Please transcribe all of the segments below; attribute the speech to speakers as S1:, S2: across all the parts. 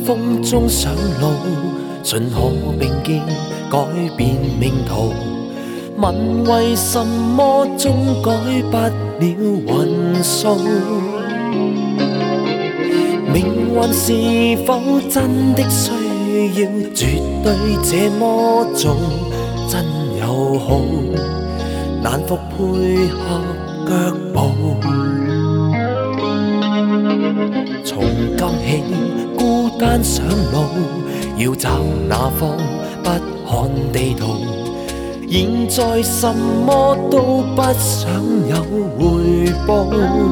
S1: 风中上路，尽可并肩改变命途。问为什么终改不了运数？命运是否真的需要绝对这么做？真友好，难伏配合脚步。從今起孤單上路，要找哪方不看地圖。現在什麼都不想有回報。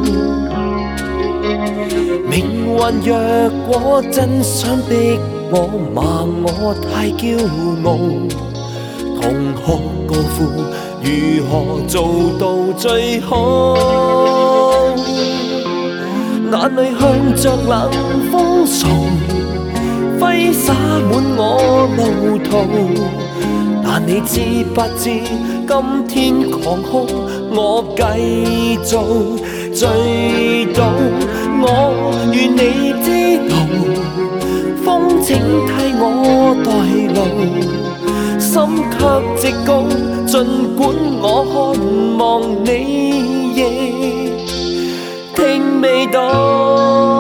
S1: 命運若果真想逼我罵我太驕傲，同學高呼如何做到最好？眼淚向着冷風掃，揮灑滿我路途。但你知不知，今天狂哭，我繼續醉倒。我願你知道，風請替我代勞，心卻直高。儘管我渴望你亦聽未到。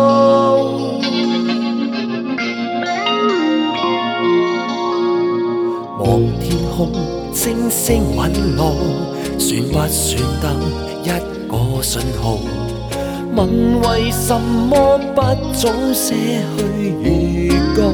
S1: 望天空，星星隕落，算不算得一個信號？問為什麼不早些去預告？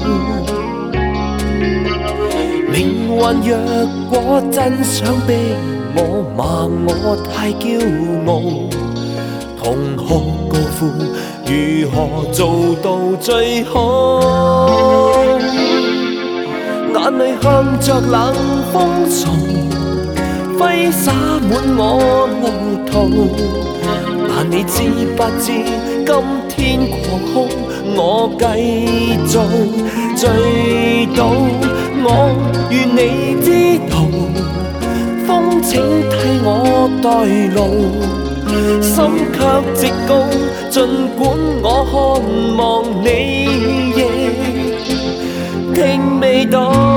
S1: 命運若果真想逼我罵我太驕傲，同學高呼如何做到最好？眼淚向着冷風掃，揮灑滿我路途。但你知不知，今天狂哭，我繼續醉倒。我願你知道，風請替我代勞，心卻直高。儘管我渴望你亦聽未到。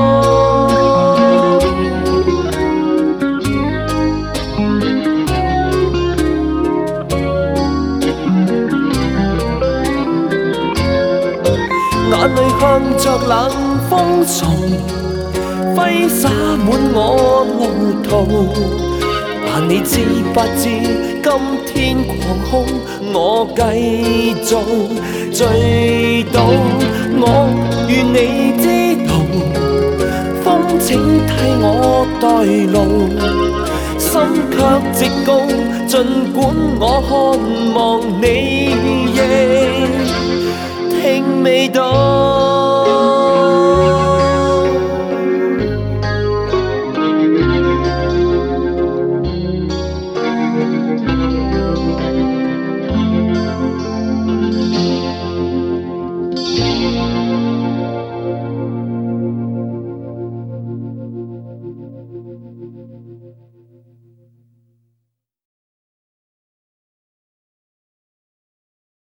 S1: 眼淚向着冷風掃，揮灑滿我路途。但你知不知，今天狂哭，我繼續醉倒。我願你知道，風請替我代勞，心卻直高。儘管我渴望你亦聽未到。